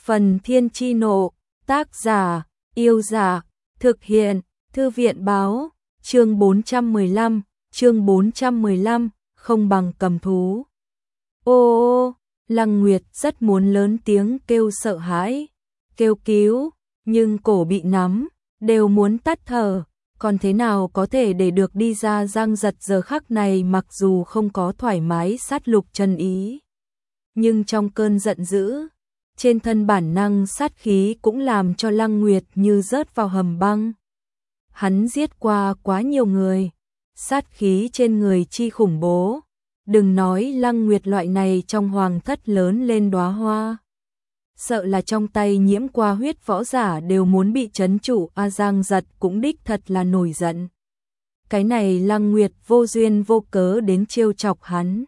Phần Thiên Chi Nộ, tác giả, Yêu Dạ, thực hiện, Thư viện Báo, chương 415, không bằng cầm thú. Ô, Lăng Nguyệt rất muốn lớn tiếng kêu sợ hãi, kêu cứu, nhưng cổ bị nắm, đều muốn tắt thở, còn thế nào có thể để được đi ra. Giang Giật giờ khắc này mặc dù không có thoải mái sát lục chân ý, nhưng trong cơn giận dữ, trên thân bản năng sát khí cũng làm cho Lăng Nguyệt như rớt vào hầm băng. Hắn giết qua quá nhiều người, sát khí trên người chi khủng bố, đừng nói Lăng Nguyệt loại này trong hoàng thất lớn lên đóa hoa, sợ là trong tay nhiễm qua huyết võ giả đều muốn bị trấn trụ. Giang Giật cũng đích thật là nổi giận. Cái này Lăng Nguyệt vô duyên vô cớ đến trêu chọc hắn,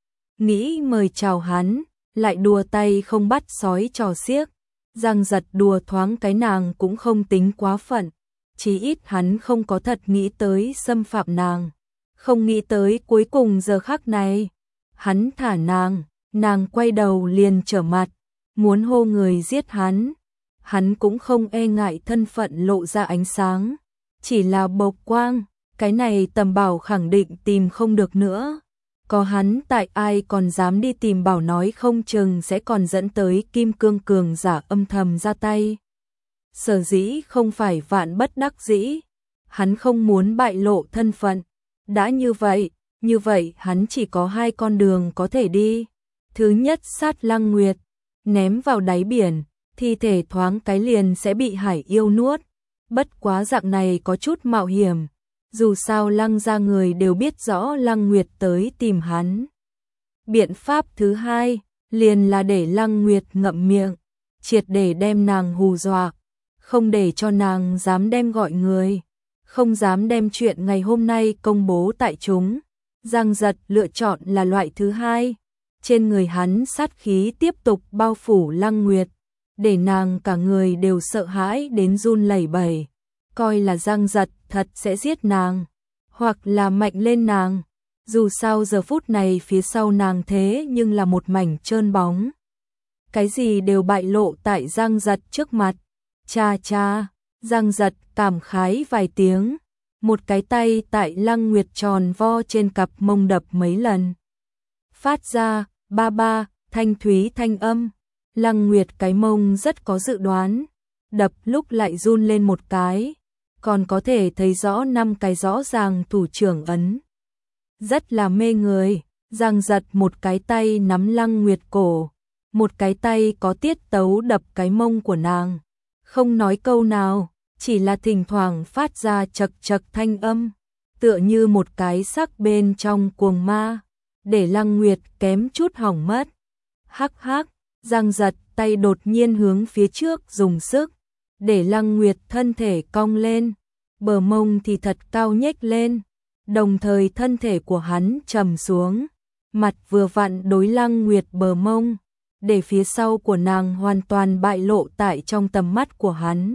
nghĩ mời chào hắn, lại đùa tay không bắt sói trò xiếc. Giang Giật đùa thoáng cái nàng cũng không tính quá phận, chí ít hắn không có thật nghĩ tới xâm phạm nàng, không nghĩ tới cuối cùng giờ khắc này hắn thả nàng quay đầu liền trở mặt, muốn hô người giết hắn. Hắn cũng không e ngại thân phận lộ ra ánh sáng, chỉ là bộc quang, cái này Tầm Bảo khẳng định tìm không được nữa. Có hắn tại ai còn dám đi tìm Bảo, nói không chừng sẽ còn dẫn tới Kim Cương cường giả âm thầm ra tay. Sở dĩ không phải vạn bất đắc dĩ, hắn không muốn bại lộ thân phận. Đã như vậy hắn chỉ có hai con đường có thể đi. Thứ nhất, sát Lăng Nguyệt, ném vào đáy biển, thi thể thoáng cái liền sẽ bị hải yêu nuốt. Bất quá dạng này có chút mạo hiểm, dù sao Lăng gia người đều biết rõ Lăng Nguyệt tới tìm hắn. Biện pháp thứ hai, liền là để Lăng Nguyệt ngậm miệng, triệt để đem nàng hù dọa, không để cho nàng dám đem gọi người, không dám đem chuyện ngày hôm nay công bố tại chúng. Giang Giật lựa chọn là loại thứ hai. Trên người hắn sát khí tiếp tục bao phủ Lăng Nguyệt, để nàng cả người đều sợ hãi đến run lẩy bẩy, coi là Giang Giật thật sẽ giết nàng, hoặc là mạnh lên nàng. Dù sao giờ phút này phía sau nàng thế nhưng là một mảnh trơn bóng, cái gì đều bại lộ tại Giang Giật trước mặt. Cha, Giang Giật cảm khái vài tiếng, một cái tay tại Lăng Nguyệt tròn vo trên cặp mông đập mấy lần, phát ra ba ba thanh thúy thanh âm. Lăng Nguyệt cái mông rất có dự đoán, đập lúc lại run lên một cái, còn có thể thấy rõ 5 cái rõ ràng thủ trưởng ấn, rất là mê người. Giang Giật một cái tay nắm Lăng Nguyệt cổ, một cái tay có tiết tấu đập cái mông của nàng, không nói câu nào, chỉ là thỉnh thoảng phát ra chật chật thanh âm, tựa như một cái sắc bên trong cuồng ma, để Lăng Nguyệt kém chút hỏng mất. Hắc hắc, Giang Giật tay đột nhiên hướng phía trước dùng sức, để Lăng Nguyệt thân thể cong lên, bờ mông thì thật cao nhếch lên, đồng thời thân thể của hắn trầm xuống, mặt vừa vặn đối Lăng Nguyệt bờ mông, để phía sau của nàng hoàn toàn bại lộ tại trong tầm mắt của hắn.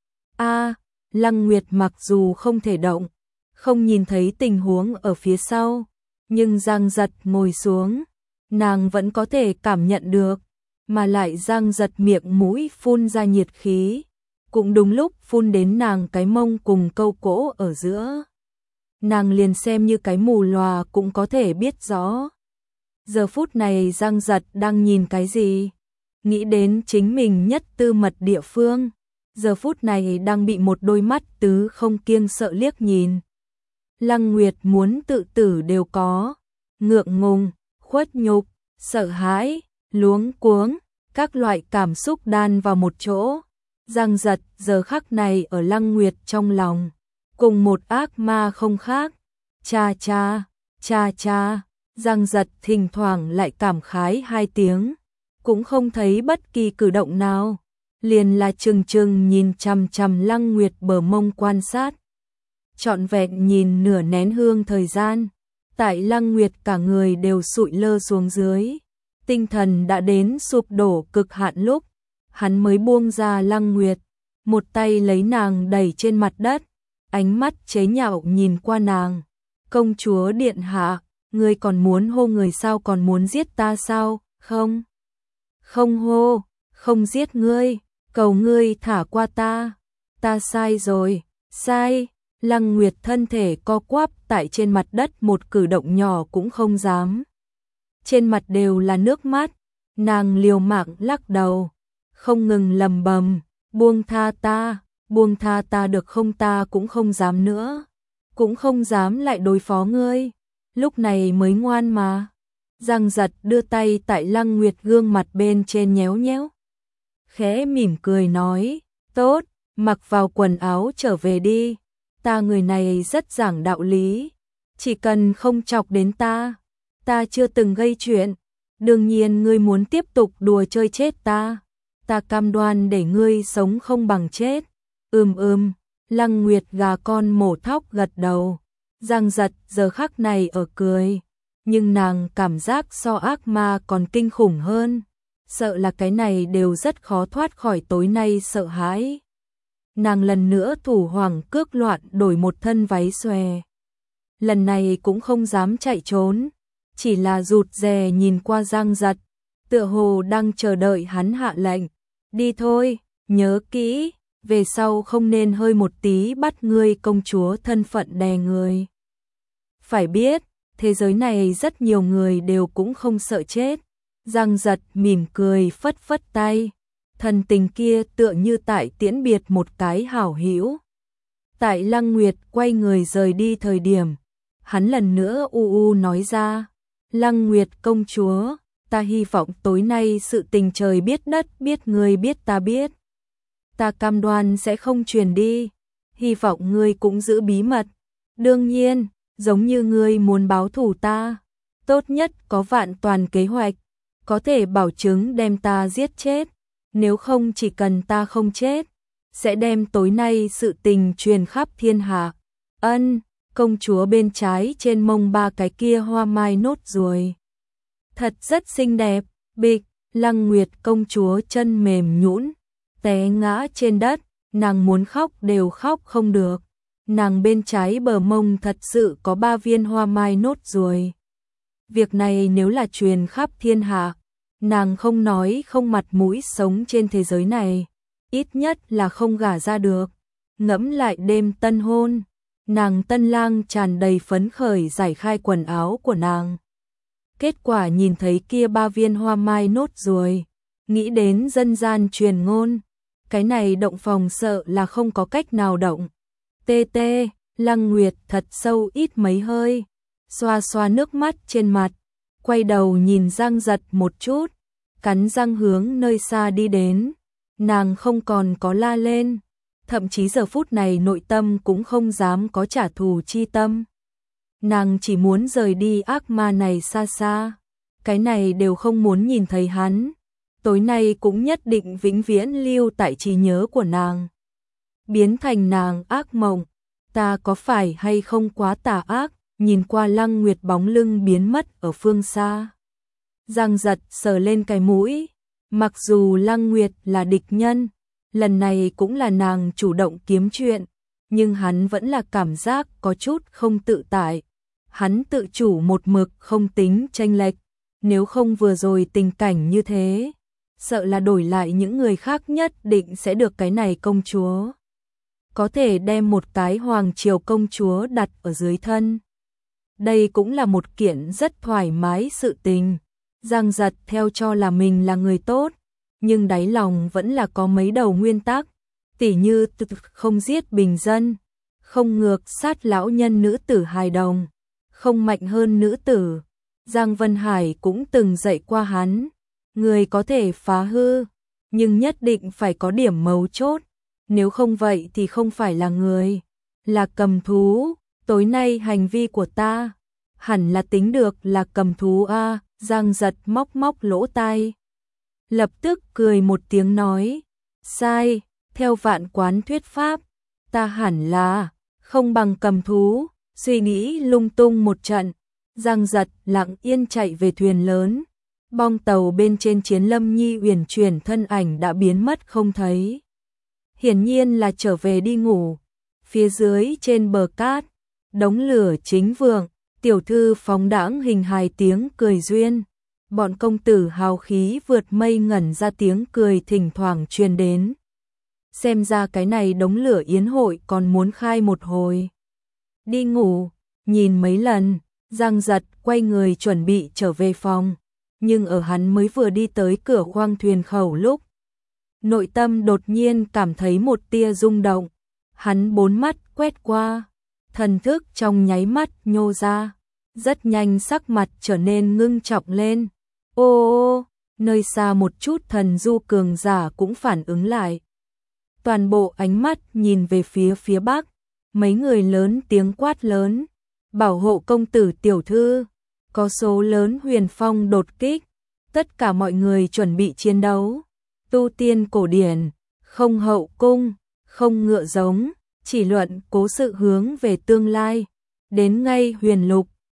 Lăng Nguyệt mặc dù không thể động, không nhìn thấy tình huống ở phía sau, nhưng Giang Giật ngồi xuống, nàng vẫn có thể cảm nhận được, mà lại Giang Giật miệng mũi phun ra nhiệt khí, cũng đúng lúc phun đến nàng cái mông cùng câu cổ ở giữa. Nàng liền xem như cái mù lòa cũng có thể biết rõ. Giờ phút này Giang Giật đang nhìn cái gì? Nghĩ đến chính mình nhất tư mật địa phương, giờ phút này đang bị một đôi mắt tứ không kiêng sợ liếc nhìn. Lăng Nguyệt muốn tự tử đều có, ngượng ngùng, khuất nhục, sợ hãi, luống cuống, các loại cảm xúc đan vào một chỗ. Giang Giật giờ khắc này ở Lăng Nguyệt trong lòng, cùng một ác ma không khác. Cha, Giang Giật thỉnh thoảng lại cảm khái 2 tiếng, cũng không thấy bất kỳ cử động nào, liền là trừng nhìn chằm chằm Lăng Nguyệt bờ mông quan sát. Trọn vẹn nhìn nửa nén hương thời gian, tại Lăng Nguyệt cả người đều sụi lơ xuống dưới, tinh thần đã đến sụp đổ cực hạn lúc, hắn mới buông ra Lăng Nguyệt, một tay lấy nàng đẩy trên mặt đất, ánh mắt chế nhạo nhìn qua nàng. Công chúa điện hạ, ngươi còn muốn hô người sao, còn muốn giết ta sao? Không không giết ngươi, cầu ngươi thả qua ta sai rồi, sai. Lăng Nguyệt thân thể co quắp tại trên mặt đất, một cử động nhỏ cũng không dám. Trên mặt đều là nước mắt, nàng liều mạng lắc đầu, không ngừng lầm bầm, buông tha ta được không, ta cũng không dám nữa, cũng không dám lại đối phó ngươi, lúc này mới ngoan mà. Giang Giật đưa tay tại Lăng Nguyệt gương mặt bên trên nhéo nhéo, khẽ mỉm cười nói, tốt, mặc vào quần áo trở về đi, ta người này rất giảng đạo lý, chỉ cần không chọc đến ta chưa từng gây chuyện, đương nhiên ngươi muốn tiếp tục đùa chơi chết ta cam đoan để ngươi sống không bằng chết. Lăng Nguyệt gà con mổ thóc gật đầu. Giang Giật giờ khắc này ở cười, nhưng nàng cảm giác so ác ma còn kinh khủng hơn, sợ là cái này đều rất khó thoát khỏi tối nay sợ hãi. Nàng lần nữa thủ hoảng cước loạn đổi một thân váy xòe. Lần này cũng không dám chạy trốn, chỉ là rụt rè nhìn qua Giang Giật, tựa hồ đang chờ đợi hắn hạ lệnh. Đi thôi, nhớ kỹ, về sau không nên hơi một tí bắt ngươi công chúa thân phận đè người. Phải biết, thế giới này rất nhiều người đều cũng không sợ chết. Giang Giật mỉm cười phất phất tay, thần tình kia tựa như tại tiễn biệt một cái hảo hữu. Tại Lăng Nguyệt quay người rời đi thời điểm, hắn lần nữa nói ra, Lăng Nguyệt công chúa, ta hy vọng tối nay sự tình trời biết đất biết, ngươi biết ta biết. Ta cam đoan sẽ không truyền đi, hy vọng ngươi cũng giữ bí mật. Đương nhiên, giống như ngươi muốn báo thù ta, tốt nhất có vạn toàn kế hoạch, có thể bảo chứng đem ta giết chết, nếu không chỉ cần ta không chết, sẽ đem tối nay sự tình truyền khắp thiên hạ. Công chúa bên trái trên mông 3 cái kia hoa mai nốt ruồi, thật rất xinh đẹp. Bịch, Lăng Nguyệt công chúa chân mềm nhũn, té ngã trên đất, nàng muốn khóc đều khóc không được. Nàng bên trái bờ mông thật sự có 3 viên hoa mai nốt ruồi. Việc này nếu là truyền khắp thiên hạ, nàng không nói không mặt mũi sống trên thế giới này, ít nhất là không gả ra được. Ngẫm lại đêm tân hôn, nàng tân lang tràn đầy phấn khởi giải khai quần áo của nàng. Kết quả nhìn thấy kia 3 viên hoa mai nốt ruồi, nghĩ đến dân gian truyền ngôn, cái này động phòng sợ là không có cách nào động. Lăng Nguyệt thật sâu ít mấy hơi, xoa xoa nước mắt trên mặt, quay đầu nhìn Giang Giật một chút, cắn răng hướng nơi xa đi đến. Nàng không còn có la lên, thậm chí giờ phút này nội tâm cũng không dám có trả thù chi tâm. Nàng chỉ muốn rời đi ác ma này xa xa, cái này đều không muốn nhìn thấy hắn. Tối nay cũng nhất định vĩnh viễn lưu tại trí nhớ của nàng, biến thành nàng ác mộng. Ta có phải hay không quá tà ác? Nhìn qua Lăng Nguyệt bóng lưng biến mất ở phương xa, Giang Giật sờ lên cái mũi. Mặc dù Lăng Nguyệt là địch nhân, lần này cũng là nàng chủ động kiếm chuyện, nhưng hắn vẫn là cảm giác có chút không tự tại. Hắn tự chủ một mực không tính chênh lệch, nếu không vừa rồi tình cảnh như thế, sợ là đổi lại những người khác nhất định sẽ được cái này công chúa. Có thể đem một cái hoàng triều công chúa đặt ở dưới thân. Đây cũng là một kiện rất thoải mái sự tình. Giang Giật theo cho là mình là người tốt, nhưng đáy lòng vẫn là có mấy đầu nguyên tắc, tỉ như không giết bình dân, không ngược sát lão nhân nữ tử hài đồng, không mạnh hơn nữ tử. Giang Vân Hải cũng từng dạy qua hắn, người có thể phá hư, nhưng nhất định phải có điểm mấu chốt, nếu không vậy thì không phải là người, là cầm thú. Tối nay hành vi của ta hẳn là tính được là cầm thú a. Giang Giật móc móc lỗ tai, lập tức cười một tiếng nói, sai, theo vạn quán thuyết pháp, ta hẳn là không bằng cầm thú. Suy nghĩ lung tung một trận, Giang Giật lặng yên chạy về thuyền lớn. Bong tàu bên trên chiến Lâm Nhi uyển chuyển thân ảnh đã biến mất không thấy, hiển nhiên là trở về đi ngủ. Phía dưới trên bờ cát, đống lửa chính vượng, tiểu thư phóng đãng hình hài tiếng cười duyên. Bọn công tử hào khí vượt mây ngẩn ra, tiếng cười thỉnh thoảng truyền đến. Xem ra cái này đống lửa yến hội còn muốn khai một hồi. Đi ngủ, nhìn mấy lần, Giang Giật quay người chuẩn bị trở về phòng, nhưng ở hắn mới vừa đi tới cửa khoang thuyền khẩu lúc, nội tâm đột nhiên cảm thấy một tia rung động. Hắn bốn mắt quét qua, thần thức trong nháy mắt nhô ra, rất nhanh sắc mặt trở nên ngưng trọng lên. Ô, nơi xa một chút thần du cường giả cũng phản ứng lại. Toàn bộ ánh mắt nhìn về phía bắc, mấy người lớn tiếng quát lớn, bảo hộ công tử tiểu thư, có số lớn huyền phong đột kích, tất cả mọi người chuẩn bị chiến đấu. Tu tiên cổ điển, không hậu cung, không ngựa giống, chỉ luận cố sự hướng về tương lai. Đến ngay huyền lục,